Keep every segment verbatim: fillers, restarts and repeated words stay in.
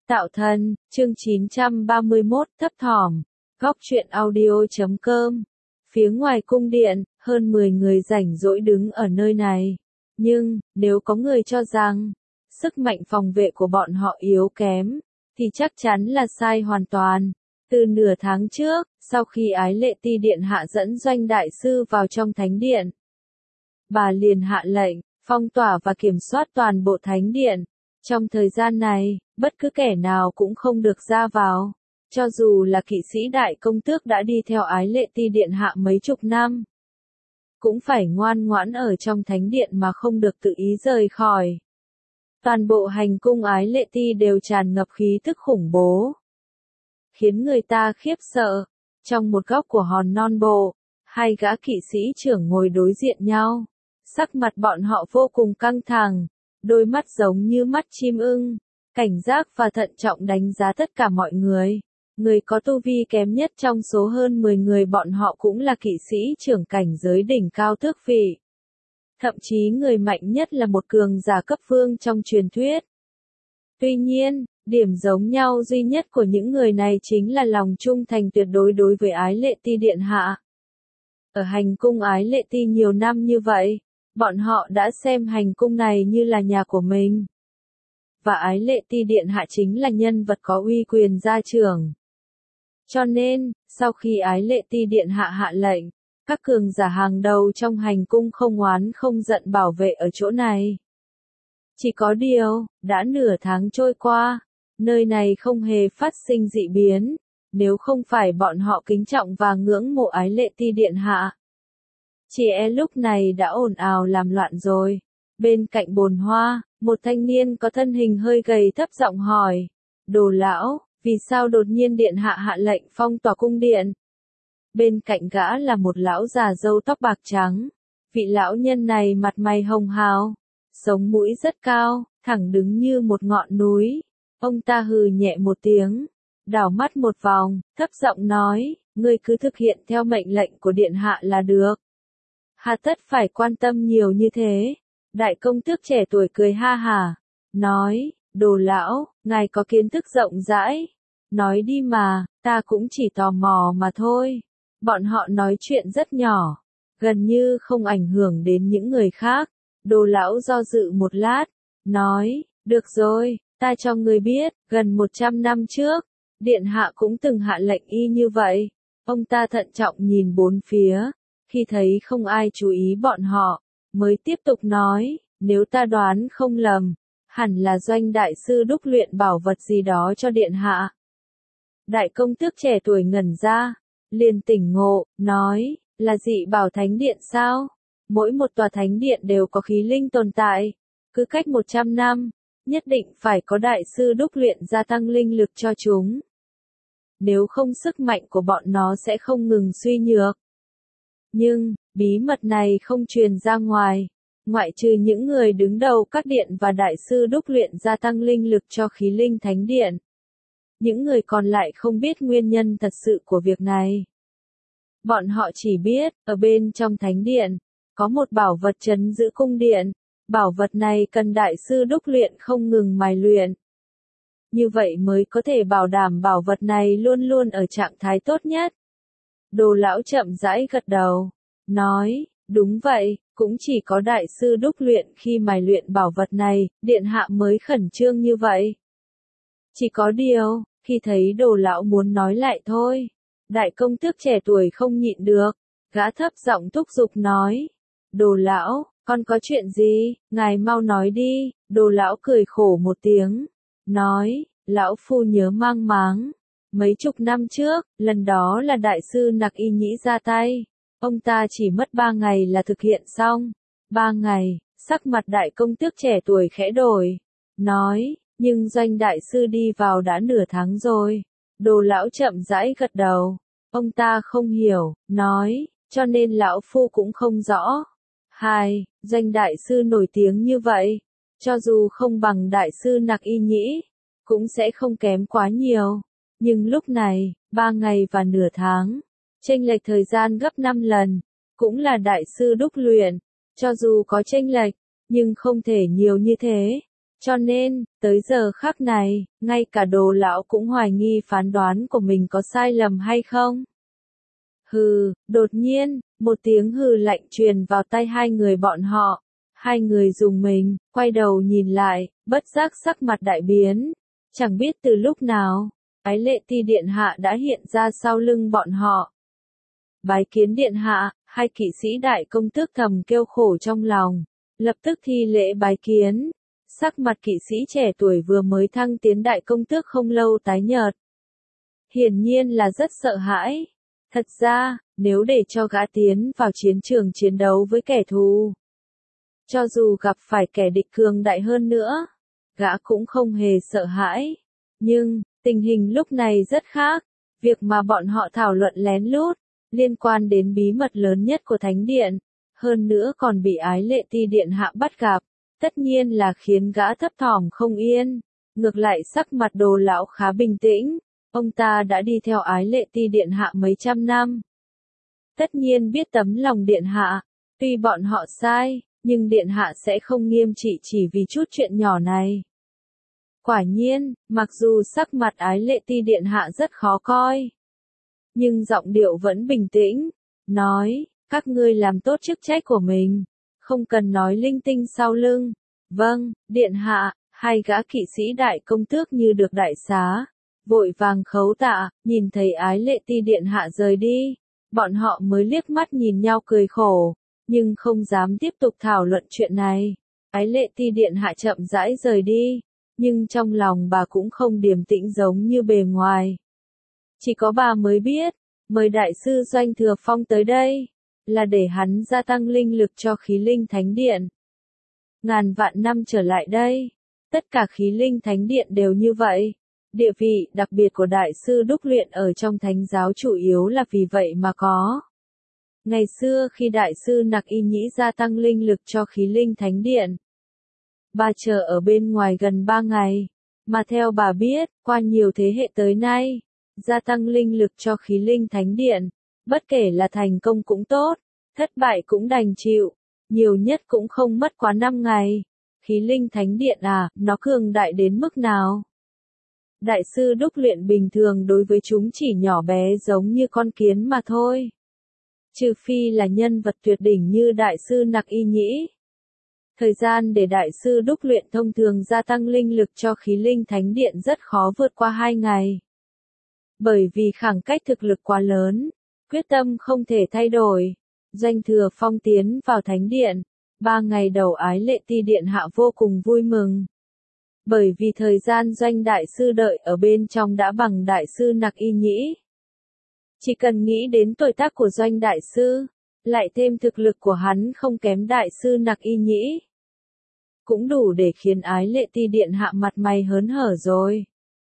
Tạo thân, chương chín trăm ba mươi mốt, thấp thỏm, góc truyện audio.com. Phía ngoài cung điện, hơn mười người rảnh rỗi đứng ở nơi này. Nhưng, nếu có người cho rằng, sức mạnh phòng vệ của bọn họ yếu kém, thì chắc chắn là sai hoàn toàn. Từ nửa tháng trước, sau khi Ái Lệ Ti Điện Hạ dẫn Doanh Đại Sư vào trong thánh điện, bà liền hạ lệnh, phong tỏa và kiểm soát toàn bộ thánh điện. Trong thời gian này, bất cứ kẻ nào cũng không được ra vào. Cho dù là kỵ sĩ đại công tước đã đi theo Ái Lệ Ti Điện Hạ mấy chục năm, cũng phải ngoan ngoãn ở trong thánh điện mà không được tự ý rời khỏi. Toàn bộ hành cung Ái Lệ Ti đều tràn ngập khí thức khủng bố, khiến người ta khiếp sợ. Trong một góc của hòn non bộ, hai gã kỵ sĩ trưởng ngồi đối diện nhau. Sắc mặt bọn họ vô cùng căng thẳng, đôi mắt giống như mắt chim ưng, cảnh giác và thận trọng đánh giá tất cả mọi người. Người có tu vi kém nhất trong số hơn mười người bọn họ cũng là kỵ sĩ trưởng cảnh giới đỉnh cao tước vị. Thậm chí người mạnh nhất là một cường giả cấp vương trong truyền thuyết. Tuy nhiên, điểm giống nhau duy nhất của những người này chính là lòng trung thành tuyệt đối đối với Ái Lệ Ti Điện Hạ. Ở hành cung Ái Lệ Ti nhiều năm như vậy, bọn họ đã xem hành cung này như là nhà của mình. Và Ái Lệ Ti Điện Hạ chính là nhân vật có uy quyền gia trưởng. Cho nên, sau khi Ái Lệ Ti Điện Hạ hạ lệnh, các cường giả hàng đầu trong hành cung không oán không giận bảo vệ ở chỗ này. Chỉ có điều, đã nửa tháng trôi qua, nơi này không hề phát sinh dị biến, nếu không phải bọn họ kính trọng và ngưỡng mộ Ái Lệ Ti Điện Hạ. Chị e lúc này đã ồn ào làm loạn rồi. Bên cạnh bồn hoa, một thanh niên có thân hình hơi gầy thấp giọng hỏi, Đồ lão, vì sao đột nhiên điện hạ hạ lệnh phong tỏa cung điện? Bên cạnh gã là một lão già râu tóc bạc trắng. Vị lão nhân này mặt mày hồng hào, sống mũi rất cao, thẳng đứng như một ngọn núi. Ông ta hừ nhẹ một tiếng, đảo mắt một vòng, thấp giọng nói, ngươi cứ thực hiện theo mệnh lệnh của điện hạ là được. Hà tất phải quan tâm nhiều như thế. Đại công tước trẻ tuổi cười ha hả, nói, Đồ lão, ngài có kiến thức rộng rãi. Nói đi mà, ta cũng chỉ tò mò mà thôi. Bọn họ nói chuyện rất nhỏ, gần như không ảnh hưởng đến những người khác. Đồ lão do dự một lát, nói, được rồi, ta cho ngươi biết, gần một trăm năm trước, điện hạ cũng từng hạ lệnh y như vậy. Ông ta thận trọng nhìn bốn phía, khi thấy không ai chú ý bọn họ, mới tiếp tục nói, nếu ta đoán không lầm, hẳn là Doanh Đại Sư đúc luyện bảo vật gì đó cho điện hạ. Đại công tước trẻ tuổi ngẩn ra, liền tỉnh ngộ, nói, là dị bảo thánh điện sao? Mỗi một tòa thánh điện đều có khí linh tồn tại, cứ cách một trăm năm, nhất định phải có đại sư đúc luyện gia tăng linh lực cho chúng. Nếu không sức mạnh của bọn nó sẽ không ngừng suy nhược. Nhưng, bí mật này không truyền ra ngoài, ngoại trừ những người đứng đầu các điện và đại sư đúc luyện gia tăng linh lực cho khí linh thánh điện. Những người còn lại không biết nguyên nhân thật sự của việc này. Bọn họ chỉ biết, ở bên trong thánh điện, có một bảo vật trấn giữ cung điện. Bảo vật này cần đại sư đúc luyện không ngừng mài luyện. Như vậy mới có thể bảo đảm bảo vật này luôn luôn ở trạng thái tốt nhất. Đồ lão chậm rãi gật đầu, nói, đúng vậy, cũng chỉ có đại sư đúc luyện khi mài luyện bảo vật này, điện hạ mới khẩn trương như vậy. Chỉ có điều, khi thấy đồ lão muốn nói lại thôi, đại công tước trẻ tuổi không nhịn được, gã thấp giọng thúc giục nói, Đồ lão, con có chuyện gì, ngài mau nói đi. Đồ lão cười khổ một tiếng, nói, lão phu nhớ mang máng. Mấy chục năm trước, lần đó là đại sư Nặc Y Nhĩ ra tay. Ông ta chỉ mất ba ngày là thực hiện xong. Ba ngày, sắc mặt đại công tước trẻ tuổi khẽ đổi. Nói, nhưng Doanh Đại Sư đi vào đã nửa tháng rồi. Đồ lão chậm rãi gật đầu. Ông ta không hiểu, nói, cho nên lão phu cũng không rõ. Hai, Doanh Đại Sư nổi tiếng như vậy. Cho dù không bằng đại sư Nặc Y Nhĩ, cũng sẽ không kém quá nhiều. Nhưng lúc này, ba ngày và nửa tháng, chênh lệch thời gian gấp năm lần, cũng là đại sư đúc luyện, cho dù có chênh lệch, nhưng không thể nhiều như thế. Cho nên, tới giờ khắc này, ngay cả Đồ lão cũng hoài nghi phán đoán của mình có sai lầm hay không. Hừ, đột nhiên, một tiếng hừ lạnh truyền vào tai hai người bọn họ. Hai người dùng mình, quay đầu nhìn lại, bất giác sắc mặt đại biến. Chẳng biết từ lúc nào, Ái Lệ Ti điện hạ đã hiện ra sau lưng bọn họ. Bái kiến điện hạ, hai kỵ sĩ đại công tước thầm kêu khổ trong lòng, lập tức thi lễ bái kiến. Sắc mặt kỵ sĩ trẻ tuổi vừa mới thăng tiến đại công tước không lâu tái nhợt. Hiển nhiên là rất sợ hãi. Thật ra, nếu để cho gã tiến vào chiến trường chiến đấu với kẻ thù, cho dù gặp phải kẻ địch cường đại hơn nữa, gã cũng không hề sợ hãi. Nhưng, tình hình lúc này rất khác. Việc mà bọn họ thảo luận lén lút, liên quan đến bí mật lớn nhất của Thánh Điện, hơn nữa còn bị Ái Lệ Ti điện hạ bắt gặp, tất nhiên là khiến gã thấp thỏm không yên. Ngược lại sắc mặt Đồ lão khá bình tĩnh, ông ta đã đi theo Ái Lệ Ti điện hạ mấy trăm năm. Tất nhiên biết tấm lòng điện hạ, tuy bọn họ sai, nhưng điện hạ sẽ không nghiêm trị chỉ vì chút chuyện nhỏ này. Quả nhiên, mặc dù sắc mặt Ái Lệ Ti điện hạ rất khó coi, nhưng giọng điệu vẫn bình tĩnh, nói, các ngươi làm tốt chức trách của mình, không cần nói linh tinh sau lưng. Vâng, điện hạ. Hai gã kỵ sĩ đại công tước như được đại xá, vội vàng khấu tạ. Nhìn thấy Ái Lệ Ti điện hạ rời đi, bọn họ mới liếc mắt nhìn nhau cười khổ, nhưng không dám tiếp tục thảo luận chuyện này. Ái Lệ Ti điện hạ chậm rãi rời đi, nhưng trong lòng bà cũng không điềm tĩnh giống như bề ngoài. Chỉ có bà mới biết, mời đại sư Doanh Thừa Phong tới đây, là để hắn gia tăng linh lực cho khí linh thánh điện. Ngàn vạn năm trở lại đây, tất cả khí linh thánh điện đều như vậy. Địa vị đặc biệt của đại sư đúc luyện ở trong thánh giáo chủ yếu là vì vậy mà có. Ngày xưa khi đại sư Nặc Y Nhĩ gia tăng linh lực cho khí linh thánh điện, bà chờ ở bên ngoài gần ba ngày, mà theo bà biết, qua nhiều thế hệ tới nay, gia tăng linh lực cho khí linh thánh điện, bất kể là thành công cũng tốt, thất bại cũng đành chịu, nhiều nhất cũng không mất quá năm ngày. Khí linh thánh điện à, nó cường đại đến mức nào? Đại sư đúc luyện bình thường đối với chúng chỉ nhỏ bé giống như con kiến mà thôi. Trừ phi là nhân vật tuyệt đỉnh như đại sư Nặc Y Nhĩ. Thời gian để đại sư đúc luyện thông thường gia tăng linh lực cho khí linh thánh điện rất khó vượt qua hai ngày. Bởi vì khoảng cách thực lực quá lớn, quyết tâm không thể thay đổi. Doanh Thừa Phong tiến vào thánh điện, ba ngày đầu Ái Lệ Ti điện hạ vô cùng vui mừng. Bởi vì thời gian Doanh đại sư đợi ở bên trong đã bằng đại sư Nặc Y Nhĩ. Chỉ cần nghĩ đến tuổi tác của Doanh đại sư, lại thêm thực lực của hắn không kém đại sư Nặc Y Nhĩ, cũng đủ để khiến Ái Lệ Ti điện hạ mặt mày hớn hở rồi.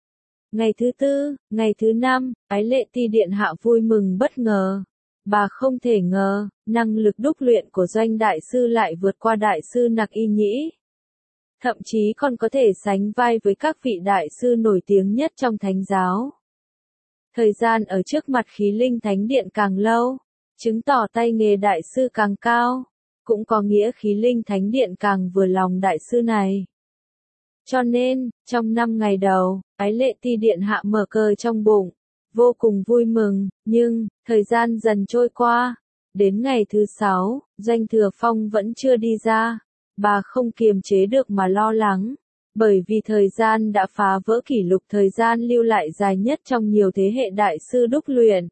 Ngày thứ tư, ngày thứ năm, Ái Lệ Ti điện hạ vui mừng bất ngờ. Bà không thể ngờ, năng lực đúc luyện của Doanh đại sư lại vượt qua đại sư Nặc Y Nhĩ. Thậm chí còn có thể sánh vai với các vị đại sư nổi tiếng nhất trong thánh giáo. Thời gian ở trước mặt khí linh thánh điện càng lâu, chứng tỏ tay nghề đại sư càng cao, cũng có nghĩa khí linh thánh điện càng vừa lòng đại sư này. Cho nên, trong năm ngày đầu, Ái Lệ Ti điện hạ mở cờ trong bụng, vô cùng vui mừng, nhưng, thời gian dần trôi qua, đến ngày thứ sáu, Doanh Thừa Phong vẫn chưa đi ra. Bà không kiềm chế được mà lo lắng, bởi vì thời gian đã phá vỡ kỷ lục thời gian lưu lại dài nhất trong nhiều thế hệ đại sư đúc luyện.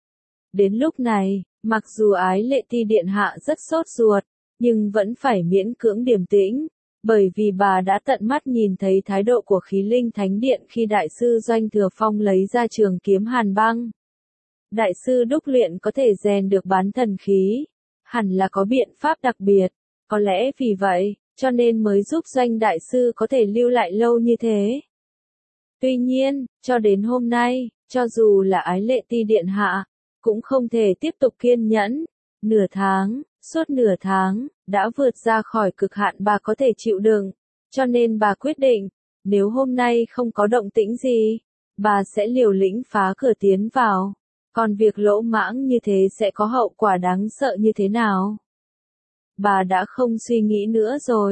Đến lúc này, mặc dù Ái Lệ Ti điện hạ rất sốt ruột, nhưng vẫn phải miễn cưỡng điềm tĩnh, bởi vì bà đã tận mắt nhìn thấy thái độ của khí linh thánh điện khi đại sư Doanh Thừa Phong lấy ra trường kiếm hàn băng. Đại sư đúc luyện có thể rèn được bán thần khí, hẳn là có biện pháp đặc biệt. Có lẽ vì vậy, cho nên mới giúp Doanh đại sư có thể lưu lại lâu như thế. Tuy nhiên, cho đến hôm nay, cho dù là Ái Lệ Ti điện hạ, cũng không thể tiếp tục kiên nhẫn. Nửa tháng, suốt nửa tháng, đã vượt ra khỏi cực hạn bà có thể chịu đựng. Cho nên bà quyết định, nếu hôm nay không có động tĩnh gì, bà sẽ liều lĩnh phá cửa tiến vào. Còn việc lỗ mãng như thế sẽ có hậu quả đáng sợ như thế nào? Bà đã không suy nghĩ nữa rồi.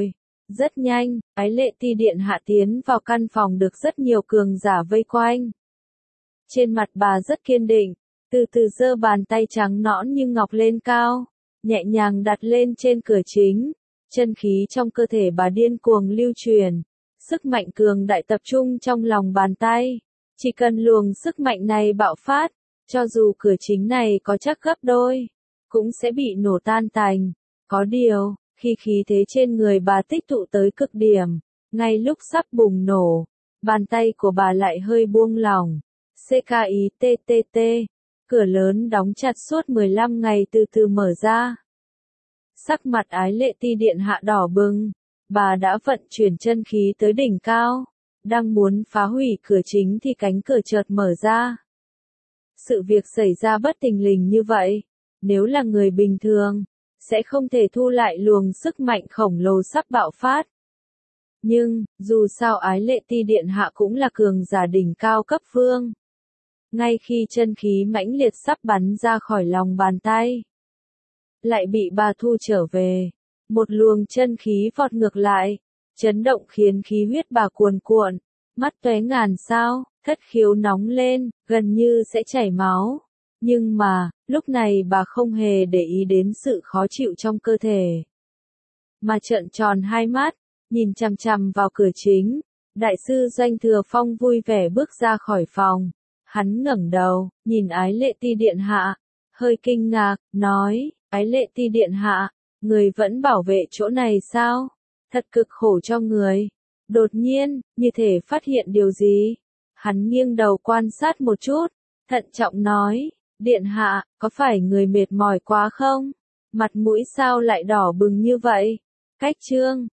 Rất nhanh, Ái Lệ Ti điện hạ tiến vào căn phòng được rất nhiều cường giả vây quanh. Trên mặt bà rất kiên định, từ từ giơ bàn tay trắng nõn như ngọc lên cao, nhẹ nhàng đặt lên trên cửa chính. Chân khí trong cơ thể bà điên cuồng lưu truyền, sức mạnh cường đại tập trung trong lòng bàn tay. Chỉ cần luồng sức mạnh này bạo phát, cho dù cửa chính này có chắc gấp đôi, cũng sẽ bị nổ tan tành. Có điều, khi khí thế trên người bà tích tụ tới cực điểm, ngay lúc sắp bùng nổ, bàn tay của bà lại hơi buông lỏng. xê ca i tê tê tê, cửa lớn đóng chặt suốt mười lăm ngày từ từ mở ra. Sắc mặt Ái Lệ Ti điện hạ đỏ bừng, bà đã vận chuyển chân khí tới đỉnh cao, đang muốn phá hủy cửa chính thì cánh cửa chợt mở ra. Sự việc xảy ra bất thình lình như vậy, nếu là người bình thường, sẽ không thể thu lại luồng sức mạnh khổng lồ sắp bạo phát. Nhưng, dù sao Ái Lệ Ti điện hạ cũng là cường giả đỉnh cao cấp vương. Ngay khi chân khí mãnh liệt sắp bắn ra khỏi lòng bàn tay, lại bị bà thu trở về. Một luồng chân khí vọt ngược lại, chấn động khiến khí huyết bà cuồn cuộn, mắt tóe ngàn sao, thất khiếu nóng lên, gần như sẽ chảy máu. Nhưng mà, lúc này bà không hề để ý đến sự khó chịu trong cơ thể, mà trợn tròn hai mắt, nhìn chằm chằm vào cửa chính. Đại sư Doanh Thừa Phong vui vẻ bước ra khỏi phòng. Hắn ngẩng đầu, nhìn Ái Lệ Ti điện hạ, hơi kinh ngạc, nói, Ái Lệ Ti điện hạ, người vẫn bảo vệ chỗ này sao? Thật cực khổ cho người. Đột nhiên, như thể phát hiện điều gì. Hắn nghiêng đầu quan sát một chút, thận trọng nói, điện hạ, có phải người mệt mỏi quá không? Mặt mũi sao lại đỏ bừng như vậy? Cách chương